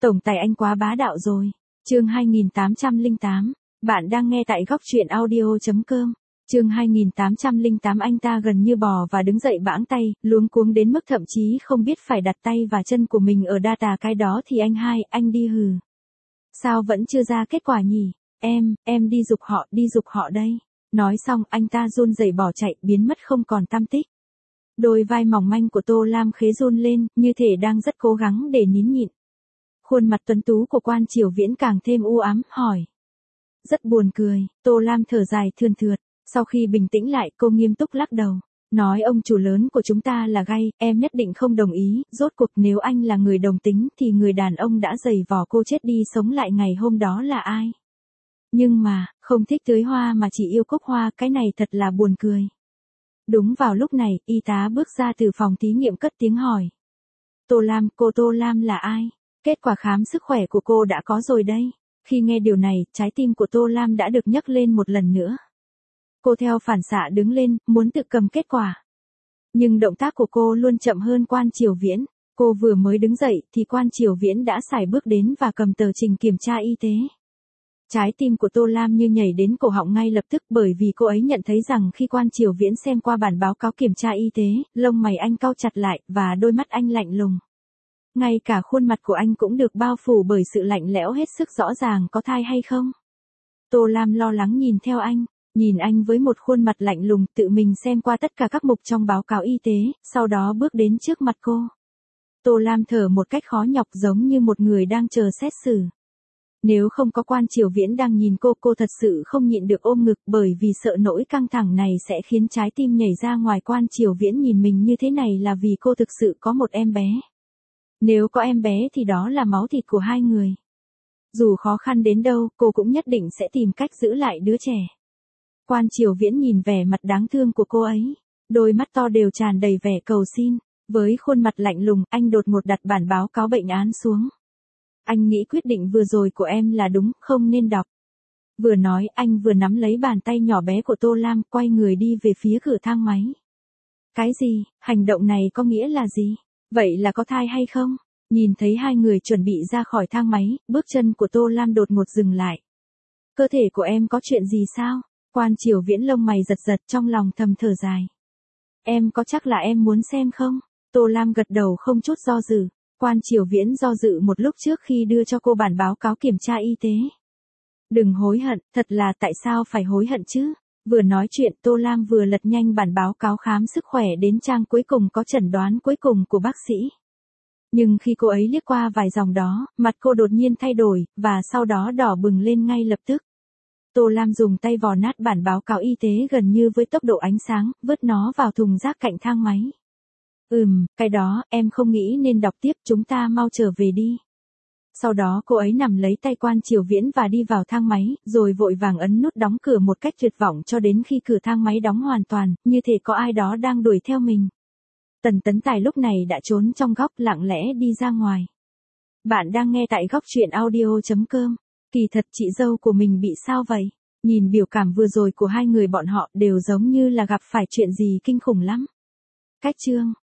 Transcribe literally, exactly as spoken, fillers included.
Tổng tài anh quá bá đạo rồi. Chương hai nghìn tám trăm lẻ tám. Bạn đang nghe tại góc truyện audio chấm com. Chương hai nghìn tám trăm lẻ tám. Anh ta gần như bò và đứng dậy bãng tay, luống cuống đến mức thậm chí không biết phải đặt tay và chân của mình ở data cái đó thì anh hai, anh đi hừ. Sao vẫn chưa ra kết quả nhỉ? Em, em đi giục họ, đi giục họ đây. Nói xong anh ta run rẩy bỏ chạy, biến mất không còn tăm tích. Đôi vai mỏng manh của Tô Lam khế run lên, như thể đang rất cố gắng để nín nhịn. Khuôn mặt tuấn tú của Quan Triều Viễn càng thêm u ám, hỏi. Rất buồn cười, Tô Lam thở dài thườn thượt, sau khi bình tĩnh lại cô nghiêm túc lắc đầu. Nói ông chủ lớn của chúng ta là gay, em nhất định không đồng ý, rốt cuộc nếu anh là người đồng tính thì người đàn ông đã giày vò cô chết đi sống lại ngày hôm đó là ai? Nhưng mà, không thích tưới hoa mà chỉ yêu cúc hoa, cái này thật là buồn cười. Đúng vào lúc này, y tá bước ra từ phòng thí nghiệm cất tiếng hỏi. Tô Lam, cô Tô Lam là ai? Kết quả khám sức khỏe của cô đã có rồi đây. Khi nghe điều này, trái tim của Tô Lam đã được nhấc lên một lần nữa. Cô theo phản xạ đứng lên, muốn tự cầm kết quả. Nhưng động tác của cô luôn chậm hơn Quan Triều Viễn. Cô vừa mới đứng dậy thì Quan Triều Viễn đã sải bước đến và cầm tờ trình kiểm tra y tế. Trái tim của Tô Lam như nhảy đến cổ họng ngay lập tức, bởi vì cô ấy nhận thấy rằng khi Quan Triều Viễn xem qua bản báo cáo kiểm tra y tế, lông mày anh cau chặt lại và đôi mắt anh lạnh lùng. Ngay cả khuôn mặt của anh cũng được bao phủ bởi sự lạnh lẽo hết sức rõ ràng, có thai hay không? Tô Lam lo lắng nhìn theo anh, nhìn anh với một khuôn mặt lạnh lùng, tự mình xem qua tất cả các mục trong báo cáo y tế, sau đó bước đến trước mặt cô. Tô Lam thở một cách khó nhọc giống như một người đang chờ xét xử. Nếu không có Quan Triều Viễn đang nhìn cô, cô thật sự không nhịn được ôm ngực, bởi vì sợ nỗi căng thẳng này sẽ khiến trái tim nhảy ra ngoài. Quan Triều Viễn nhìn mình như thế này là vì cô thực sự có một em bé. Nếu có em bé thì đó là máu thịt của hai người. Dù khó khăn đến đâu, cô cũng nhất định sẽ tìm cách giữ lại đứa trẻ. Quan Triều Viễn nhìn vẻ mặt đáng thương của cô ấy, đôi mắt to đều tràn đầy vẻ cầu xin. Với khuôn mặt lạnh lùng, anh đột ngột đặt bản báo cáo bệnh án xuống. Anh nghĩ quyết định vừa rồi của em là đúng, không nên đọc. Vừa nói, anh vừa nắm lấy bàn tay nhỏ bé của Tô Lam, quay người đi về phía cửa thang máy. Cái gì? Hành động này có nghĩa là gì? Vậy là có thai hay không? Nhìn thấy hai người chuẩn bị ra khỏi thang máy, bước chân của Tô Lam đột ngột dừng lại. Cơ thể của em có chuyện gì sao? Quan Triều Viễn lông mày giật giật, trong lòng thầm thở dài. Em có chắc là em muốn xem không? Tô Lam gật đầu không chút do dự. Quan Triều Viễn do dự một lúc trước khi đưa cho cô bản báo cáo kiểm tra y tế. Đừng hối hận, thật là tại sao phải hối hận chứ? Vừa nói chuyện, Tô Lam vừa lật nhanh bản báo cáo khám sức khỏe đến trang cuối cùng có chẩn đoán cuối cùng của bác sĩ. Nhưng khi cô ấy liếc qua vài dòng đó, mặt cô đột nhiên thay đổi, và sau đó đỏ bừng lên ngay lập tức. Tô Lam dùng tay vò nát bản báo cáo y tế gần như với tốc độ ánh sáng, vứt nó vào thùng rác cạnh thang máy. Ừm, cái đó, em không nghĩ nên đọc tiếp, chúng ta mau trở về đi. Sau đó cô ấy nằm lấy tay Quan Triều Viễn và đi vào thang máy, rồi vội vàng ấn nút đóng cửa một cách tuyệt vọng cho đến khi cửa thang máy đóng hoàn toàn, như thể có ai đó đang đuổi theo mình. Tần Tấn Tài lúc này đã trốn trong góc, lặng lẽ đi ra ngoài. Bạn đang nghe tại góc truyện audio chấm com. Kỳ thật chị dâu của mình bị sao vậy? Nhìn biểu cảm vừa rồi của hai người bọn họ đều giống như là gặp phải chuyện gì kinh khủng lắm. Cách chương